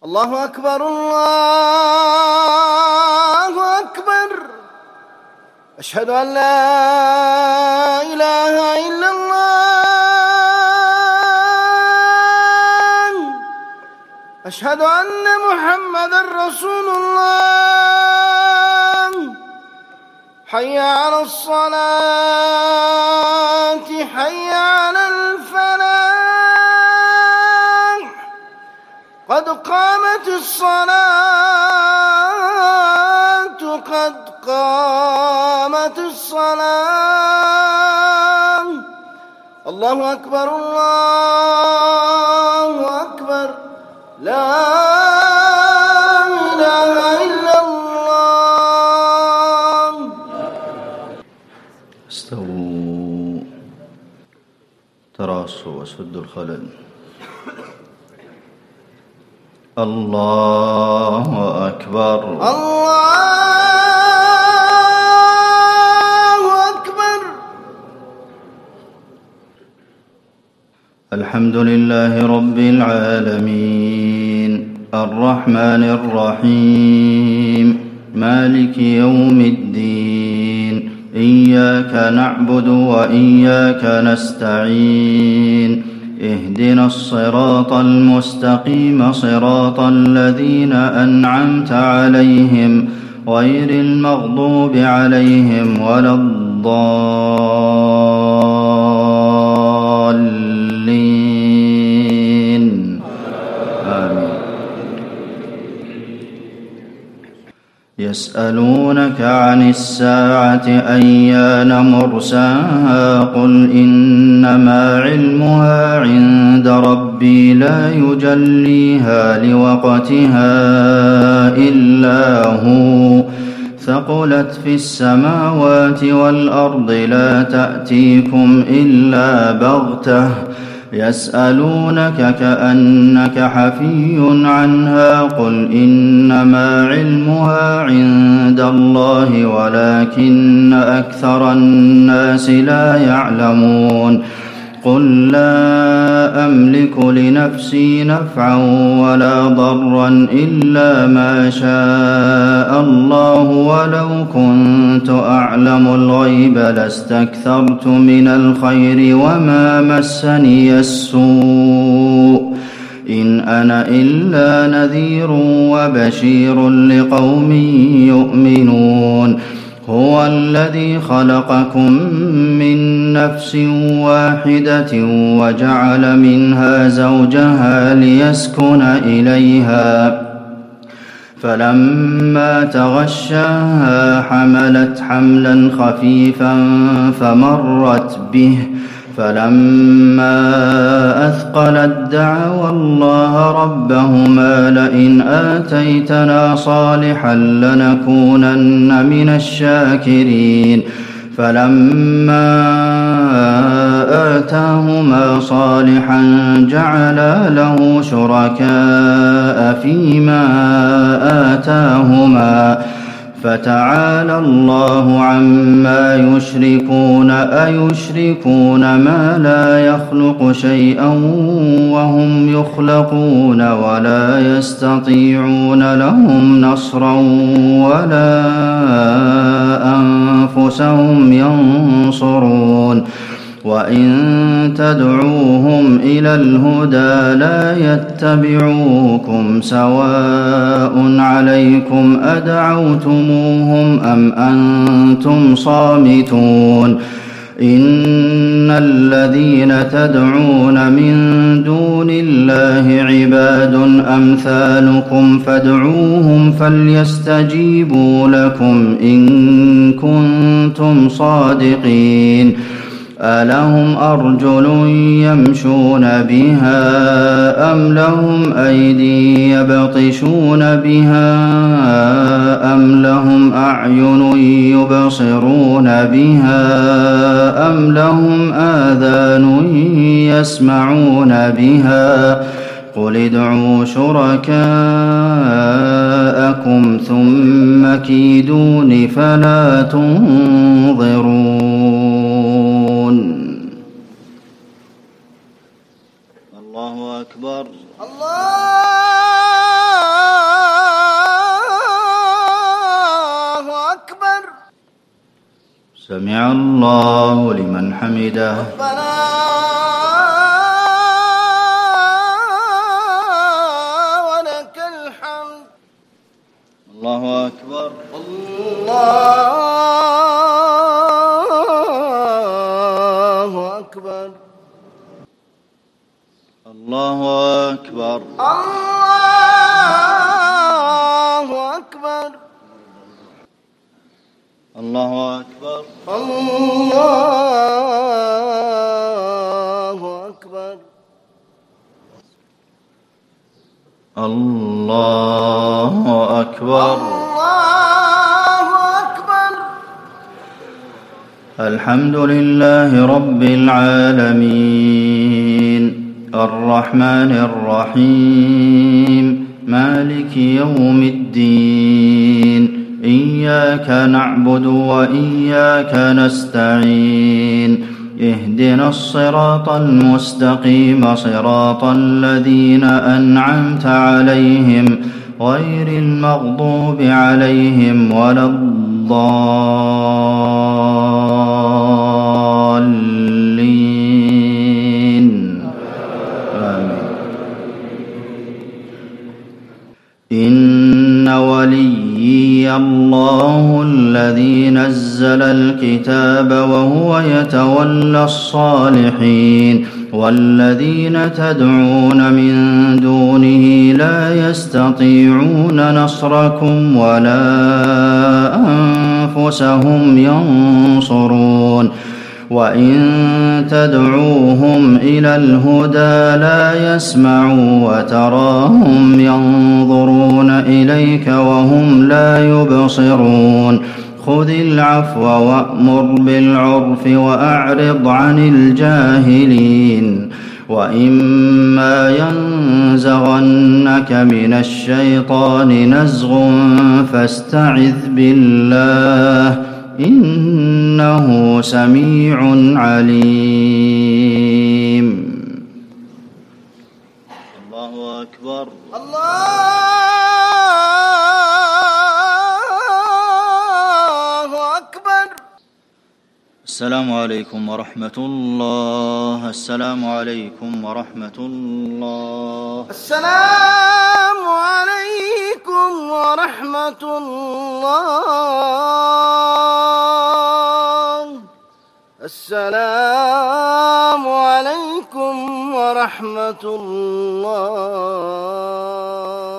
الله أكبر الله أكبر. أشهد أن لا إله إلا الله. أشهد أن محمدًا رسول الله. حي على الصلاة حي على الفلاح. قد قامت الصلاة قد قامت الصلاة. الله أكبر الله أكبر. لا إله إلا الله. استووا تراصوا وسدوا الخلل. الله أكبر الله أكبر. الحمد لله رب العالمين الرحمن الرحيم مالك يوم الدين. إياك نعبد وإياك نستعين. اهدنا الصراط المستقيم صراط الذين أنعمت عليهم غير المغضوب عليهم ولا الضالين آمين. يسألونك عن الساعة أيان مرساها قل إنما علمها عند ربي لا يجليها لوقتها إلا هو ثقلت في السماوات والأرض لا تأتيكم إلا بغتة. يسألونك كأنك حفي عنها قل إنما علمها عند الله ولكن أكثر الناس لا يعلمون. قل لا أملك لنفسي نفعا ولا ضرا إلا ما شاء الله ولو كنت أعلم الغيب لاستكثرت من الخير وما مسني السوء إن أنا إلا نذير وبشير لقوم يؤمنون. هو الذي خلقكم من نفس واحدة وجعل منها زوجها ليسكن إليها فلما تغشاها حملت حملا خفيفا فمرت به فلما أثقلت دعوا الله ربهما لئن آتيتنا صالحا لنكونن من الشاكرين. فلما آتاهما صالحا جعلا له شركاء فيما آتاهما فتعالى الله عما يشركون. أيشركون ما لا يخلق شيئا وهم يخلقون ولا يستطيعون لهم نصرا ولا أنفسهم ينصرون. وإن تدعوهم إلى الهدى لا يتبعوكم سواء عليكم أدعوتموهم أم أنتم صامتون. إن الذين تدعون من دون الله عباد أمثالكم فادعوهم فليستجيبوا لكم إن كنتم صادقين. ألهم أرجل يمشون بها أم لهم أيدي يبطشون بها أم لهم أعين يبصرون بها أم لهم آذان يسمعون بها. قل ادعوا شركاءكم ثم كيدون فلا تنظرون. الله أكبر الله سمع الله لمن حمده. ربنا ولك الحمد. الله أكبر. الله أكبر. الله أكبر. الله أكبر. الله أكبر. الله أكبر. الله أكبر. الله أكبر. الحمد لله رب العالمين الرحمن الرحيم مالك يوم الدين إياك نعبد وإياك نستعين اهدنا الصراط المستقيم صراط الذين أنعمت عليهم غير المغضوب عليهم ولا الضالين آمين. إن وليي الله الذي نزل الكتاب وهو يتولى الصالحين والذين تدعون من دونه لا يستطيعون نصركم ولا أنفسهم ينصرون وإن تدعوهم إلى الهدى لا يسمعوا وتراهم ينظرون إليك وهم لا يبصرون خذ العفو وأمر بالعرف وأعرض عن الجاهلين وإما ينزغنك من الشيطان نزغ فاستعذ بالله إنه سميع عليم. الله أكبر. الله أكبر. السلام عليكم ورحمة الله. السلام عليكم ورحمة الله. السلام عليكم ورحمة الله. السلام عليكم ورحمة الله.